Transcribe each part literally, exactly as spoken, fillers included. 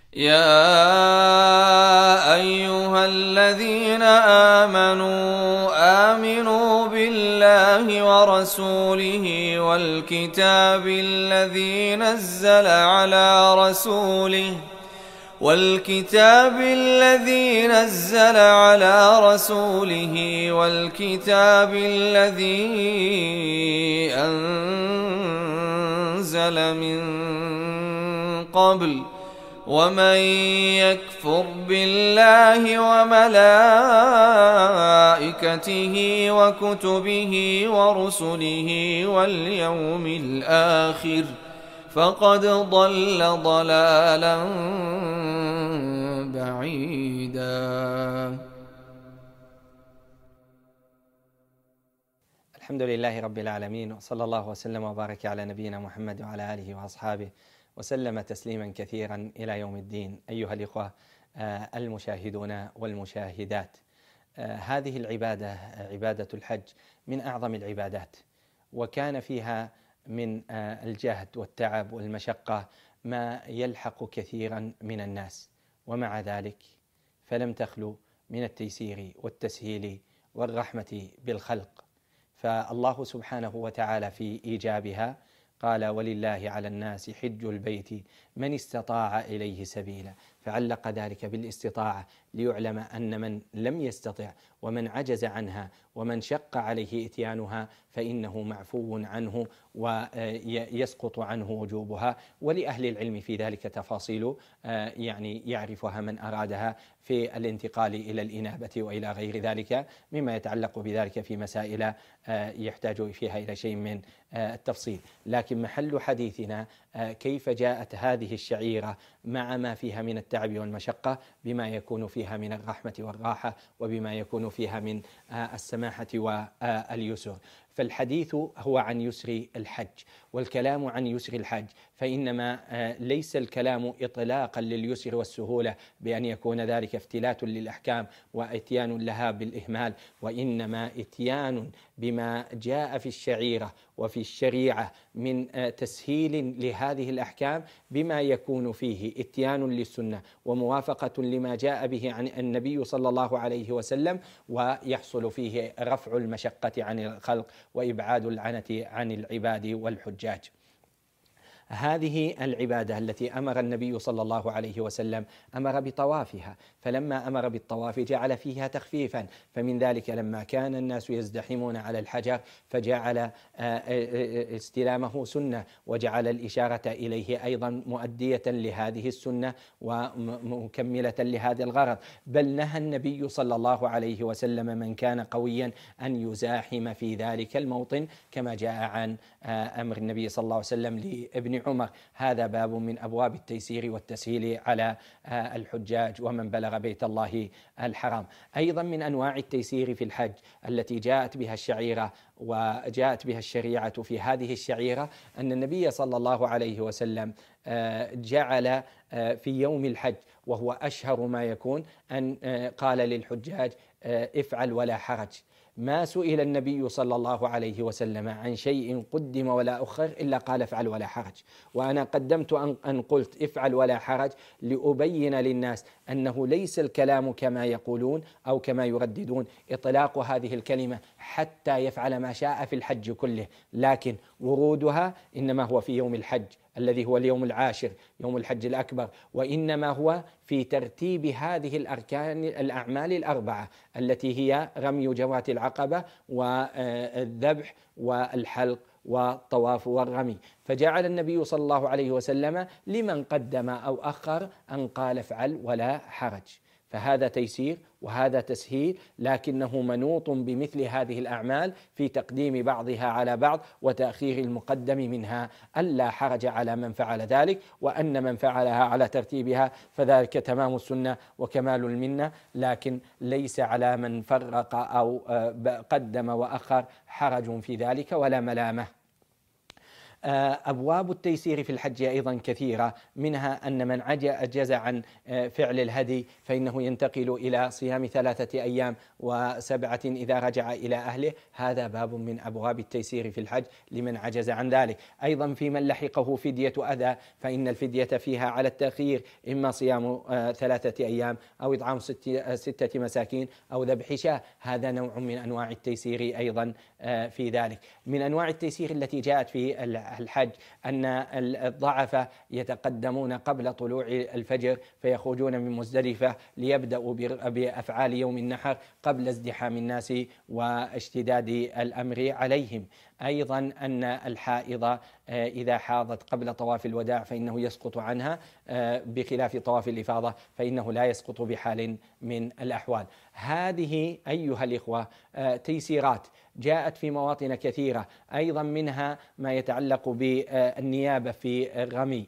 يا أيها الذين آمنوا آمنوا بالله ورسوله والكتاب الذي نزل على رسوله والكتاب الذي نزل على رسوله والكتاب الذي أنزل من قبل ومن يكفر بالله وملائكته وكتبه ورسله واليوم الآخر فقد ضل ضلالا بعيدا. الحمد لله رب العالمين، وصلى الله وسلم وبارك على نبينا محمد وعلى آله وأصحابه وسلم تسليما كثيرا إلى يوم الدين. أيها الإخوة المشاهدون والمشاهدات، هذه العبادة عبادة الحج من أعظم العبادات، وكان فيها من الجهد والتعب والمشقة ما يلحق كثيرا من الناس، ومع ذلك فلم تخلو من التيسير والتسهيل والرحمة بالخلق. فالله سبحانه وتعالى في إيجابها قال: ولله على الناس حج البيت من استطاع إليه سبيلا، فعلق ذلك بالاستطاعة ليعلم أن من لم يستطع ومن عجز عنها ومن شق عليه إتيانها فإنه معفو عنه ويسقط عنه وجوبها. ولأهل العلم في ذلك تفاصيل يعني يعرفها من أرادها في الانتقال إلى الإنابة وإلى غير ذلك مما يتعلق بذلك في مسائل يحتاج فيها إلى شيء من التفصيل. لكن محل حديثنا كيف جاءت هذه الشعيرة مع ما فيها من التعب والمشقة، بما يكون فيها من الرحمة والراحة وبما يكون فيها من السماحة واليسر. فالحديث هو عن يسر الحج، والكلام عن يسر الحج فإنما ليس الكلام إطلاقا لليسر والسهولة بأن يكون ذلك افتلات للأحكام وإتيان لها بالإهمال، وإنما إتيان بما جاء في الشعيرة وفي الشريعة من تسهيل لهذه الأحكام بما يكون فيه إتيان للسنة وموافقة لما جاء به عن النبي صلى الله عليه وسلم، ويحصل فيه رفع المشقة عن الخلق وإبعاد العنة عن العباد والحجاج. هذه العبادة التي أمر النبي صلى الله عليه وسلم أمر بطوافها، فلما أمر بالطواف جعل فيها تخفيفا، فمن ذلك لما كان الناس يزدحمون على الحجر فجعل استلامه سنة، وجعل الإشارة إليه أيضا مؤدية لهذه السنة ومكملة لهذا الغرض. بل نهى النبي صلى الله عليه وسلم من كان قويا أن يزاحم في ذلك الموطن، كما جاء عن أمر النبي صلى الله عليه وسلم لابن عمر. هذا باب من أبواب التيسير والتسهيل على الحجاج ومن بلغ بيت الله الحرام. أيضا من أنواع التيسير في الحج التي جاءت بها الشعيرة وجاءت بها الشريعة في هذه الشعيرة أن النبي صلى الله عليه وسلم جعل في يوم الحج، وهو أشهر ما يكون، أن قال للحجاج: افعل ولا حرج. ما سئل النبي صلى الله عليه وسلم عن شيء قدم ولا أخر إلا قال: افعل ولا حرج. وأنا قدمت أن قلت افعل ولا حرج لأبين للناس أنه ليس الكلام كما يقولون أو كما يرددون إطلاق هذه الكلمة حتى يفعل ما شاء في الحج كله، لكن ورودها إنما هو في يوم الحج الذي هو اليوم العاشر، يوم الحج الأكبر، وإنما هو في ترتيب هذه الأركان الأعمال الأربعة التي هي رمي جمرة العقبة والذبح والحلق والطواف والرمي. فجعل النبي صلى الله عليه وسلم لمن قدم أو أخر أن قال: افعل ولا حرج. فهذا تيسير وهذا تسهيل، لكنه منوط بمثل هذه الأعمال في تقديم بعضها على بعض وتأخير المقدم منها، ألا حرج على من فعل ذلك، وأن من فعلها على ترتيبها فذلك تمام السنة وكمال المنة، لكن ليس على من فرق أو قدم وأخر حرج في ذلك ولا ملامة. أبواب التيسير في الحج أيضا كثيرة، منها أن من عجز عن فعل الهدي فإنه ينتقل إلى صيام ثلاثة أيام وسبعة إذا رجع إلى أهله، هذا باب من أبواب التيسير في الحج لمن عجز عن ذلك. أيضا في من لحقه فدية أذى فإن الفدية فيها على التأخير، إما صيام ثلاثة أيام أو إطعام ستة مساكين أو ذبح شاة، هذا نوع من أنواع التيسير أيضا في ذلك. من أنواع التيسير التي جاءت في الحج أن الضعفة يتقدمون قبل طلوع الفجر فيخرجون من مزدلفة ليبدأوا بأفعال يوم النحر قبل ازدحام الناس واشتداد الأمر عليهم. أيضا أن الحائض إذا حاضت قبل طواف الوداع فإنه يسقط عنها، بخلاف طواف الإفاضة فإنه لا يسقط بحال من الأحوال. هذه أيها الإخوة تيسيرات جاءت في مواطن كثيرة، أيضا منها ما يتعلق بالنيابة في الرمي،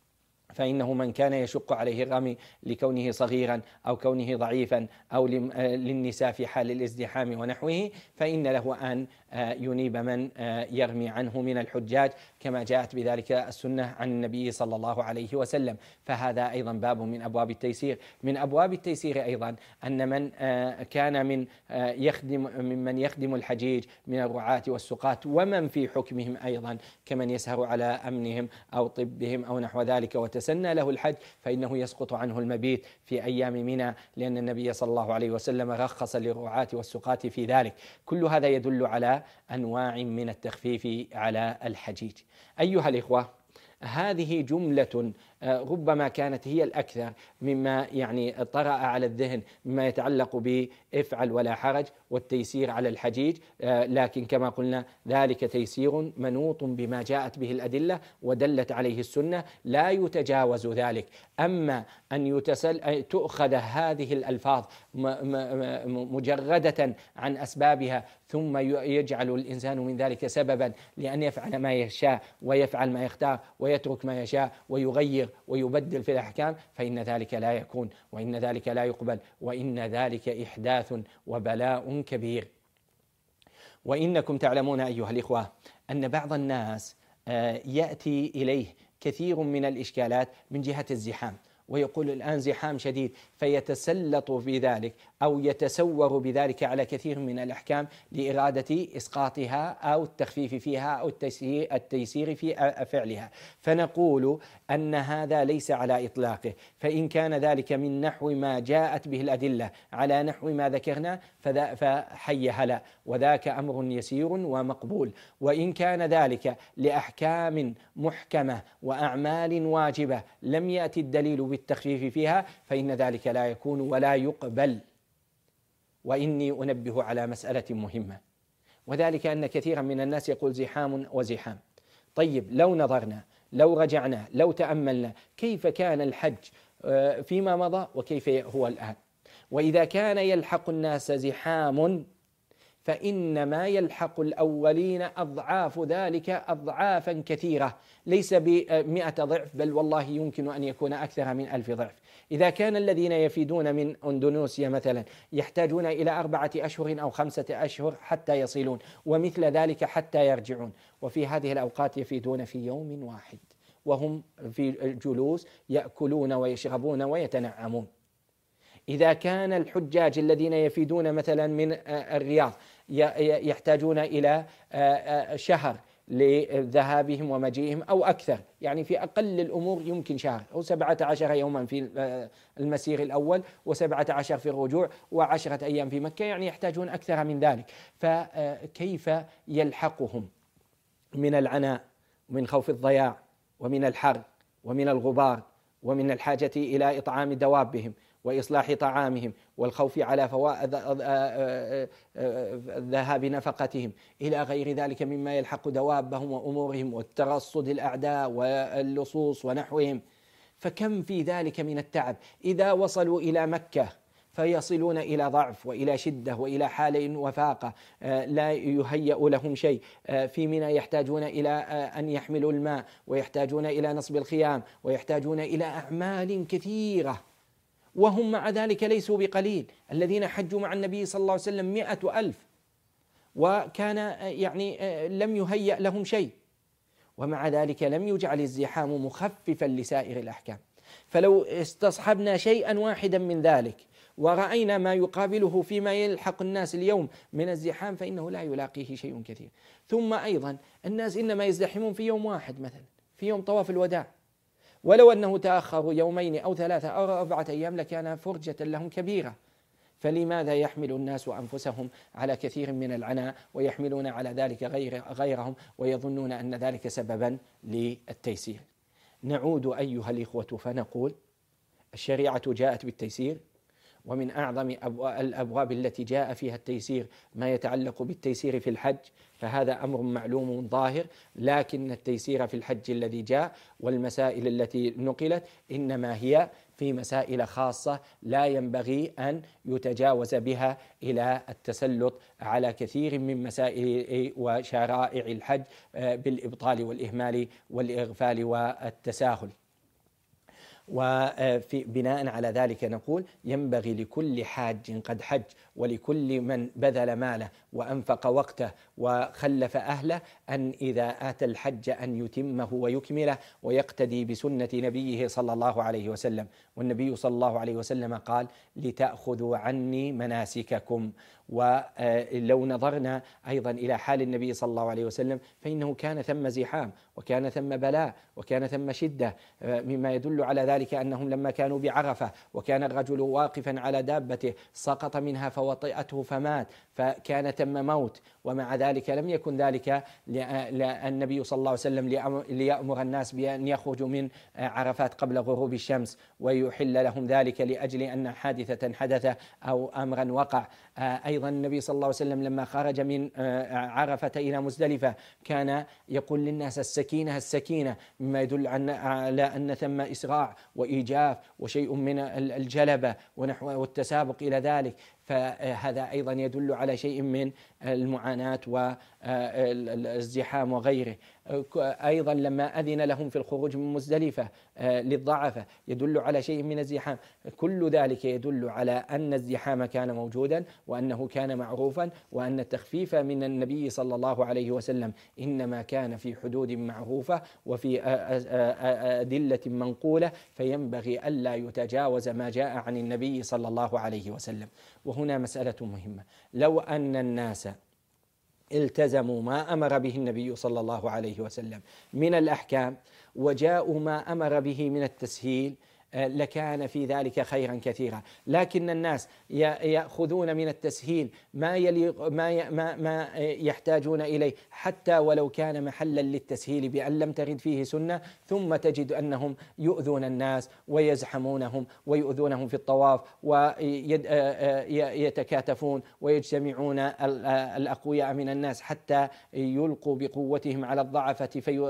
فإنه من كان يشق عليه الرمي لكونه صغيرا أو كونه ضعيفا أو للنساء في حال الازدحام ونحوه فإن له أن ينيب من يرمي عنه من الحجاج كما جاءت بذلك السنة عن النبي صلى الله عليه وسلم، فهذا أيضا باب من أبواب التيسير. من أبواب التيسير أيضا أن من كان من يخدم ممن يخدم الحجيج من الرعاة والسقاة ومن في حكمهم أيضا كمن يسهر على أمنهم أو طبهم أو نحو ذلك وتسنى له الحج فإنه يسقط عنه المبيت في أيام منى، لأن النبي صلى الله عليه وسلم رخص للرعاة والسقاة في ذلك. كل هذا يدل على أنواع من التخفيف على الحجيج. أيها الإخوة، هذه جملة ربما كانت هي الأكثر مما يعني طرأ على الذهن مما يتعلق بافعل ولا حرج والتيسير على الحجيج، لكن كما قلنا ذلك تيسير منوط بما جاءت به الأدلة ودلت عليه السنة لا يتجاوز ذلك. أما أن يتسل تؤخذ هذه الألفاظ مجردة عن أسبابها ثم يجعل الإنسان من ذلك سببا لأن يفعل ما يشاء ويفعل ما يختار ويترك ما يشاء ويغير ويبدل في الأحكام، فإن ذلك لا يكون، وإن ذلك لا يقبل، وإن ذلك إحداث وبلاء كبير. وإنكم تعلمون أيها الإخوة أن بعض الناس يأتي إليه كثير من الإشكالات من جهة الزحام، ويقول الآن زحام شديد فيتسلط بذلك أو يتسور بذلك على كثير من الأحكام لإرادة إسقاطها أو التخفيف فيها أو التيسير في فعلها، فنقول أن هذا ليس على إطلاقه. فإن كان ذلك من نحو ما جاءت به الأدلة على نحو ما ذكرنا فحي هلا، وذاك أمر يسير ومقبول. وإن كان ذلك لأحكام محكمة وأعمال واجبة لم يأتي الدليل بالتخفيف فيها فإن ذلك لا يكون ولا يقبل. وإني أنبه على مسألة مهمة، وذلك أن كثيرا من الناس يقول زحام وزحام. طيب لو نظرنا، لو رجعنا، لو تأملنا كيف كان الحج فيما مضى وكيف هو الآن، وإذا كان يلحق الناس زحام فإن ما يلحق الأولين أضعاف ذلك أضعافا كثيرة، ليس بمئة ضعف بل والله يمكن أن يكون أكثر من ألف ضعف. إذا كان الذين يفيدون من أندونيسيا مثلا يحتاجون إلى أربعة أشهر أو خمسة أشهر حتى يصلون، ومثل ذلك حتى يرجعون، وفي هذه الأوقات يفيدون في يوم واحد وهم في الجلوس يأكلون ويشربون ويتنعمون. إذا كان الحجاج الذين يفيدون مثلا من الرياض يحتاجون إلى شهر لذهابهم ومجيئهم أو أكثر، يعني في أقل الأمور يمكن شهر أو سبعة عشر يوما في المسير الأول وسبعة عشر في الرجوع وعشرة أيام في مكة، يعني يحتاجون أكثر من ذلك. فكيف يلحقهم من العناء ومن خوف الضياع ومن الحر ومن الغبار ومن الحاجة إلى إطعام دوابهم وإصلاح طعامهم والخوف على فوائد ذهاب نفقتهم إلى غير ذلك مما يلحق دوابهم وأمورهم والترصد الأعداء واللصوص ونحوهم، فكم في ذلك من التعب. إذا وصلوا إلى مكة فيصلون إلى ضعف وإلى شدة وإلى حال وفاقة لا يهيأ لهم شيء. في منى يحتاجون إلى أن يحملوا الماء ويحتاجون إلى نصب الخيام ويحتاجون إلى أعمال كثيرة، وهم مع ذلك ليسوا بقليل. الذين حجوا مع النبي صلى الله عليه وسلم مئة ألف، وكان يعني لم يهيأ لهم شيء، ومع ذلك لم يجعل الزحام مخففا لسائر الأحكام. فلو استصحبنا شيئا واحدا من ذلك ورأينا ما يقابله فيما يلحق الناس اليوم من الزحام فإنه لا يلاقيه شيء كثير. ثم أيضا الناس إنما يزدحمون في يوم واحد، مثلا في يوم طواف الوداع، ولو أنه تأخروا يومين أو ثلاثة أو أربعة أيام لكان فرجة لهم كبيرة. فلماذا يحمل الناس أنفسهم على كثير من العناء ويحملون على ذلك غير غيرهم ويظنون أن ذلك سببا للتيسير؟ نعود أيها الإخوة فنقول الشريعة جاءت بالتيسير، ومن أعظم الأبواب التي جاء فيها التيسير ما يتعلق بالتيسير في الحج، فهذا أمر معلوم ظاهر، لكن التيسير في الحج الذي جاء والمسائل التي نقلت إنما هي في مسائل خاصة لا ينبغي أن يتجاوز بها إلى التسلط على كثير من مسائل وشرائع الحج بالإبطال والإهمال والإغفال والتساهل. وفي بناء على ذلك نقول ينبغي لكل حاج قد حج ولكل من بذل ماله وأنفق وقته وخلف أهله أن إذا آتى الحج أن يتمه ويكمله ويقتدي بسنة نبيه صلى الله عليه وسلم. والنبي صلى الله عليه وسلم قال لتأخذوا عني مناسككم. ولو نظرنا أيضا إلى حال النبي صلى الله عليه وسلم فإنه كان ثم زحام وكان ثم بلاء وكان ثم شدة، مما يدل على ذلك أنهم لما كانوا بعرفة وكان الرجل واقفا على دابته سقط منها فوطئته فمات، فكان ثم موت، ومع ذلك لم يكن ذلك النبي صلى الله عليه وسلم ليأمر الناس بأن يخرجوا من عرفات قبل غروب الشمس ويحل لهم ذلك لأجل أن حادثة حدث أو أمرا وقع. أيضا النبي صلى الله عليه وسلم لما خرج من عرفة إلى مزدلفة كان يقول للناس السكينة السكينة، مما يدل على أن ثم إسراع وإيجاف وشيء من الجلبة ونحو والتسابق إلى ذلك، فهذا أيضا يدل على شيء من المعاناة والازدحام وغيره. أيضا لما أذن لهم في الخروج من مزدلفة للضعفة يدل على شيء من الزحام. كل ذلك يدل على أن الزحام كان موجودا وأنه كان معروفا، وأن التخفيف من النبي صلى الله عليه وسلم إنما كان في حدود معروفة وفي أدلة منقولة، فينبغي ألا يتجاوز ما جاء عن النبي صلى الله عليه وسلم. وهنا مسألة مهمة، لو أن الناس التزموا ما أمر به النبي صلى الله عليه وسلم من الأحكام وجاءوا ما أمر به من التسهيل لكان في ذلك خيرا كثيرا، لكن الناس يأخذون من التسهيل ما يليق ما ما ما يحتاجون إليه حتى ولو كان محلا للتسهيل بأن لم ترد فيه سنة، ثم تجد أنهم يؤذون الناس ويزحمونهم ويؤذونهم في الطواف ويتكاتفون ويجتمعون الأقوياء من الناس حتى يلقوا بقوتهم على الضعفة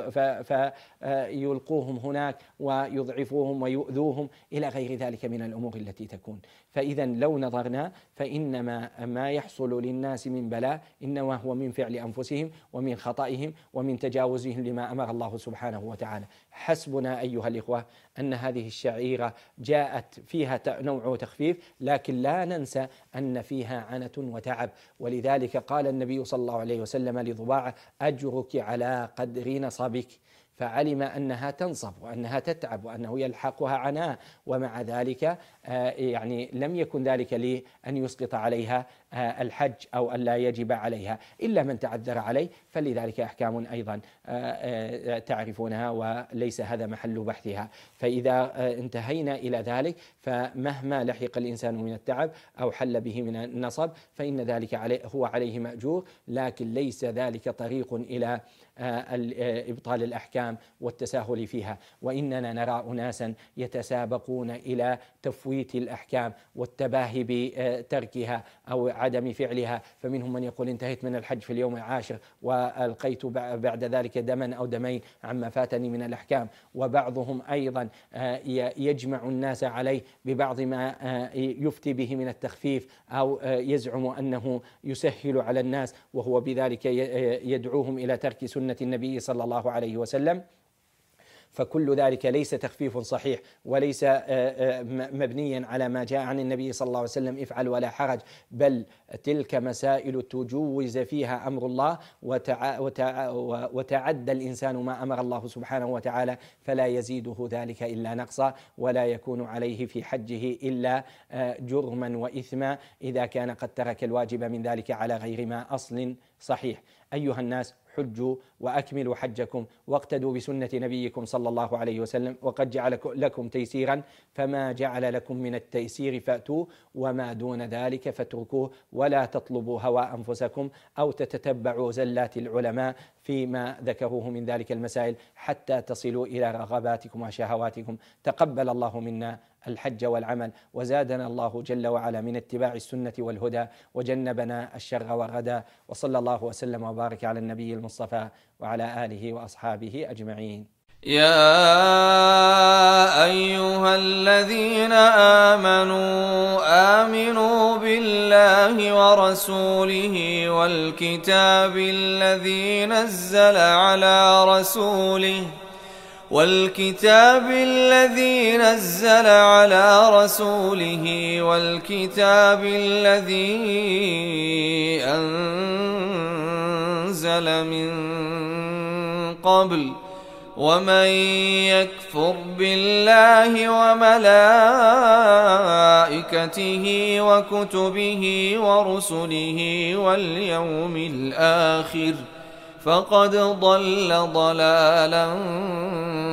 فيلقوهم هناك ويضعفوهم ويؤذوهم إلى غير ذلك من الأمور التي تكون. فإذا لو نظرنا فإنما ما يحصل للناس من بلاء إنما هو من فعل أنفسهم ومن خطئهم ومن تجاوزهم لما أمر الله سبحانه وتعالى. حسبنا أيها الإخوة أن هذه الشعيرة جاءت فيها نوع تخفيف، لكن لا ننسى أن فيها عنة وتعب، ولذلك قال النبي صلى الله عليه وسلم لضباعة أجرك على قدر نصبك، فعلم أنها تنصب وأنها تتعب وأنه يلحقها عناء، ومع ذلك يعني لم يكن ذلك لأن يسقط عليها الحج أو أن لا يجب عليها إلا من تعذر عليه، فلذلك أحكام أيضا تعرفونها وليس هذا محل بحثها. فإذا انتهينا إلى ذلك فمهما لحق الإنسان من التعب أو حل به من النصب فإن ذلك عليه هو عليه مأجور، لكن ليس ذلك طريق إلى إبطال الأحكام والتساهل فيها. وإننا نرى أناسا يتسابقون إلى تفويت الأحكام والتباهي بتركها أو عدم فعلها، فمنهم من يقول انتهيت من الحج في اليوم العاشر وألقيت بعد ذلك دما أو دمين عما فاتني من الأحكام، وبعضهم أيضا يجمع الناس عليه ببعض ما يفتي به من التخفيف أو يزعم أنه يسهل على الناس، وهو بذلك يدعوهم إلى ترك سنة النبي صلى الله عليه وسلم. فكل ذلك ليس تخفيف صحيح وليس مبنيا على ما جاء عن النبي صلى الله عليه وسلم افعل ولا حرج، بل تلك مسائل تجوز فيها أمر الله وتعدى الإنسان ما أمر الله سبحانه وتعالى، فلا يزيده ذلك إلا نقصا، ولا يكون عليه في حجه إلا جرما وإثما إذا كان قد ترك الواجب من ذلك على غير ما أصل صحيح. أيها الناس، حجوا وأكملوا حجكم واقتدوا بسنة نبيكم صلى الله عليه وسلم، وقد جعل لكم تيسيرا، فما جعل لكم من التيسير فأتوا، وما دون ذلك فاتركوه، ولا تطلبوا هوى أنفسكم أو تتتبعوا زلات العلماء فيما ذكروه من ذلك المسائل حتى تصلوا إلى رغباتكم وشهواتكم. تقبل الله منا الحج والعمل، وزادنا الله جل وعلا من اتباع السنة والهدى، وجنبنا الشر والردى، وصلى الله وسلم وبارك على النبي المصطفى وعلى آله وأصحابه أجمعين. يا أيها الذين آمنوا آمنوا بالله ورسوله والكتاب الذي نزل على رسوله والكتاب الذي نزل على رسوله والكتاب الذي أنزل من قبل، ومن يكفر بالله وملائكته وكتبه ورسله واليوم الآخر فقد ضل ضلالا